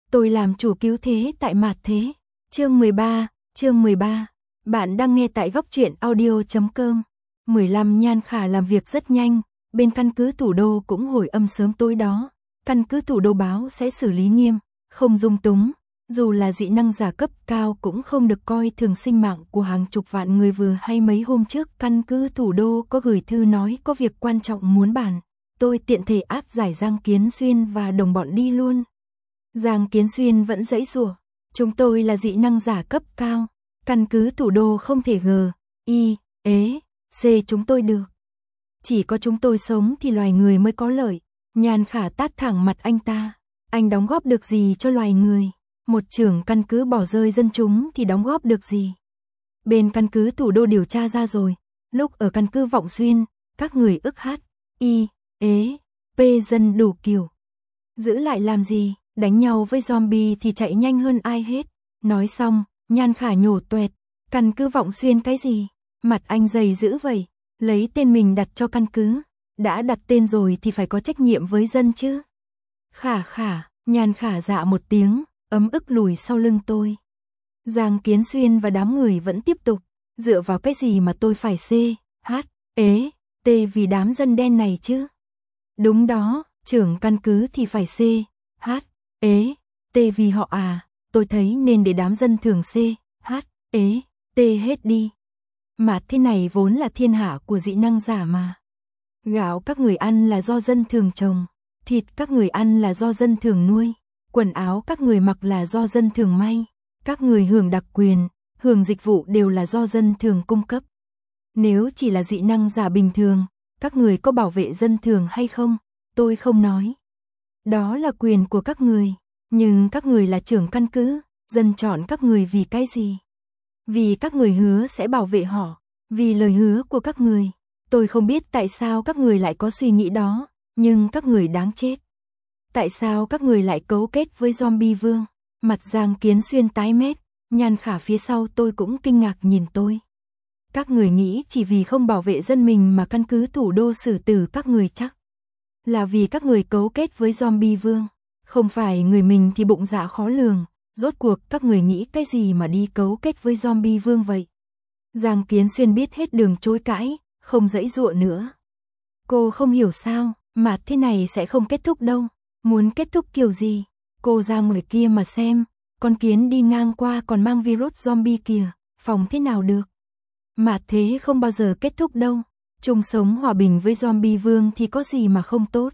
Tôi làm chủ cứu thế tại mạt thế. Chương 13. Bạn đang nghe tại góc truyện audio.com. 15 Nhan Khả làm việc rất nhanh, bên căn cứ thủ đô cũng hồi âm sớm tối đó. Căn cứ thủ đô báo sẽ xử lý nghiêm, không dung túng, dù là dị năng giả cấp cao cũng không được coi thường sinh mạng của hàng chục vạn người. Vừa hay mấy hôm trước căn cứ thủ đô có gửi thư nói có việc quan trọng muốn bàn. Tôi tiện thể áp giải Giang Kiến Xuyên và đồng bọn đi luôn. Giang Kiến Xuyên vẫn giãy giụa, chúng tôi là dị năng giả cấp cao, căn cứ thủ đô không thể C chúng tôi được. Chỉ có chúng tôi sống thì loài người mới có lợi. Nhan Khả tát thẳng mặt anh ta. Anh đóng góp được gì cho loài người? Một trưởng căn cứ bỏ rơi dân chúng thì đóng góp được gì? Bên căn cứ thủ đô điều tra ra rồi. Lúc ở căn cứ Vọng Xuyên, các người ức P dân đủ kiểu. Giữ lại làm gì? Đánh nhau với zombie thì chạy nhanh hơn ai hết. Nói xong, Nhan Khả nhổ toẹt. Căn cứ Vọng Xuyên cái gì? Mặt anh dày dữ vậy. Lấy tên mình đặt cho căn cứ. Đã đặt tên rồi thì phải có trách nhiệm với dân chứ. Khả, Nhan Khả dạ một tiếng, ấm ức lùi sau lưng tôi. Giang Kiến Xuyên và đám người vẫn tiếp tục. Dựa vào cái gì mà tôi phải T vì đám dân đen này chứ? Đúng đó, trưởng căn cứ thì phải T vì họ à, tôi thấy nên để đám dân thường T hết đi. Mà thế này vốn là thiên hạ của dị năng giả mà. Gạo các người ăn là do dân thường trồng, thịt các người ăn là do dân thường nuôi, quần áo các người mặc là do dân thường may, các người hưởng đặc quyền, hưởng dịch vụ đều là do dân thường cung cấp. Nếu chỉ là dị năng giả bình thường, các người có bảo vệ dân thường hay không, tôi không nói. Đó là quyền của các người, nhưng các người là trưởng căn cứ, dân chọn các người vì cái gì? Vì các người hứa sẽ bảo vệ họ, vì lời hứa của các người. Tôi không biết tại sao các người lại có suy nghĩ đó, nhưng các người đáng chết. Tại sao các người lại cấu kết với zombie vương? Mặt Giang Kiến Xuyên tái mét, Nhan Khả phía sau tôi cũng kinh ngạc nhìn tôi. Các người nghĩ chỉ vì không bảo vệ dân mình mà căn cứ thủ đô xử tử các người chắc? Là vì các người cấu kết với zombie vương? Không phải người mình thì bụng dạ khó lường, rốt cuộc các người nghĩ cái gì mà đi cấu kết với zombie vương vậy? Giang Kiến Xuyên biết hết đường chối cãi, không giãy giụa nữa. Cô không hiểu sao, mà thế này sẽ không kết thúc đâu. Muốn kết thúc kiểu gì? Cô ra ngoài kia mà xem, con kiến đi ngang qua còn mang virus zombie kìa, phòng thế nào được? Mà thế không bao giờ kết thúc đâu. Chung sống hòa bình với zombie vương thì có gì mà không tốt.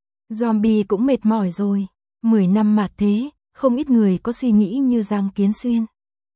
Zombie cũng mệt mỏi rồi. 10 năm mà thế, không ít người có suy nghĩ như Giang Kiến Xuyên.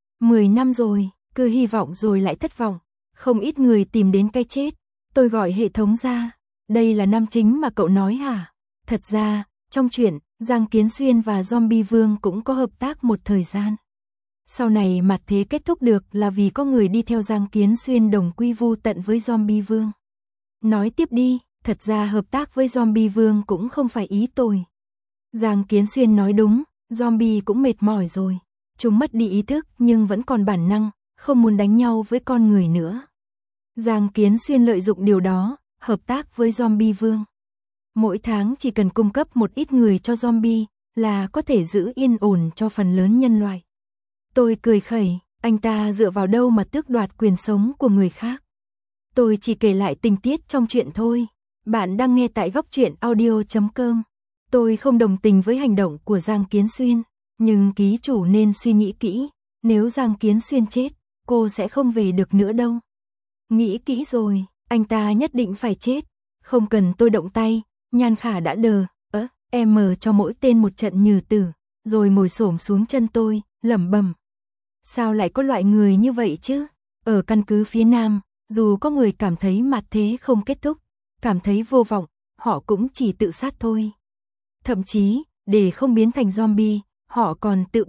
10 năm rồi, cứ hy vọng rồi lại thất vọng. Không ít người tìm đến cái chết. Tôi gọi hệ thống ra. Đây là năm chính mà cậu nói hả? Thật ra, trong chuyện, Giang Kiến Xuyên và zombie vương cũng có hợp tác một thời gian. Sau này mặt thế kết thúc được là vì có người đi theo Giang Kiến Xuyên đồng quy vu tận với zombie vương. Nói tiếp đi, thật ra hợp tác với zombie vương cũng không phải ý tôi. Giang Kiến Xuyên nói đúng, zombie cũng mệt mỏi rồi. Chúng mất đi ý thức nhưng vẫn còn bản năng, không muốn đánh nhau với con người nữa. Giang Kiến Xuyên lợi dụng điều đó, hợp tác với zombie vương. Mỗi tháng chỉ cần cung cấp một ít người cho zombie là có thể giữ yên ổn cho phần lớn nhân loại. Tôi cười khẩy, anh ta dựa vào đâu mà tước đoạt quyền sống của người khác? Tôi chỉ kể lại tình tiết trong chuyện thôi. Bạn đang nghe tại góc truyện audio.com. Tôi không đồng tình với hành động của Giang Kiến Xuyên, nhưng ký chủ nên suy nghĩ kỹ, nếu Giang Kiến Xuyên chết, cô sẽ không về được nữa đâu. Nghĩ kỹ rồi, anh ta nhất định phải chết. Không cần tôi động tay, Nhan Khả đã cho mỗi tên một trận nhừ tử, rồi ngồi xổm xuống chân tôi, lẩm bẩm. Sao lại có loại người như vậy chứ? Ở căn cứ phía Nam, dù có người cảm thấy mặt thế không kết thúc, cảm thấy vô vọng, họ cũng chỉ tự sát thôi. Thậm chí, để không biến thành zombie, họ còn tự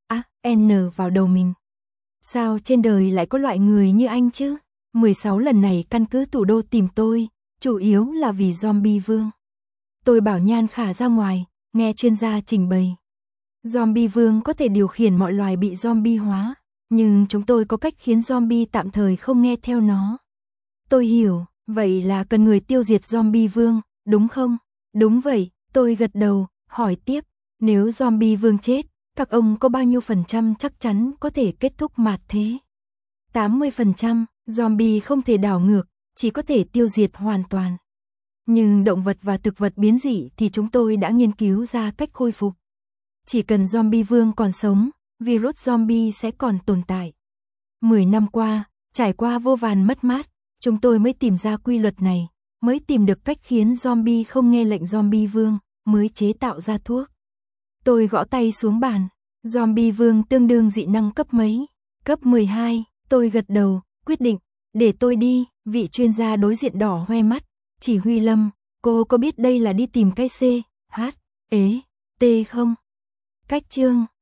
vào đầu mình. Sao trên đời lại có loại người như anh chứ? 16 lần này căn cứ thủ đô tìm tôi, chủ yếu là vì zombie vương. Tôi bảo Nhan Khả ra ngoài, nghe chuyên gia trình bày. Zombie vương có thể điều khiển mọi loài bị zombie hóa, nhưng chúng tôi có cách khiến zombie tạm thời không nghe theo nó. Tôi hiểu, vậy là cần người tiêu diệt zombie vương, đúng không? Đúng vậy, tôi gật đầu, hỏi tiếp, nếu zombie vương chết, Các ông có bao nhiêu % chắc chắn có thể kết thúc mạt thế? 80%, zombie không thể đảo ngược, chỉ có thể tiêu diệt hoàn toàn. Nhưng động vật và thực vật biến dị thì chúng tôi đã nghiên cứu ra cách khôi phục. Chỉ cần zombie vương còn sống, virus zombie sẽ còn tồn tại. 10 năm qua, trải qua vô vàn mất mát, chúng tôi mới tìm ra quy luật này, mới tìm được cách khiến zombie không nghe lệnh zombie vương, mới chế tạo ra thuốc. Tôi gõ tay xuống bàn, zombie vương tương đương dị năng cấp mấy? Cấp 12, tôi gật đầu, quyết định, để tôi đi, vị chuyên gia đối diện đỏ hoe mắt, chỉ huy Lâm, cô có biết đây là đi tìm cái C, H, E, T không? Cách chương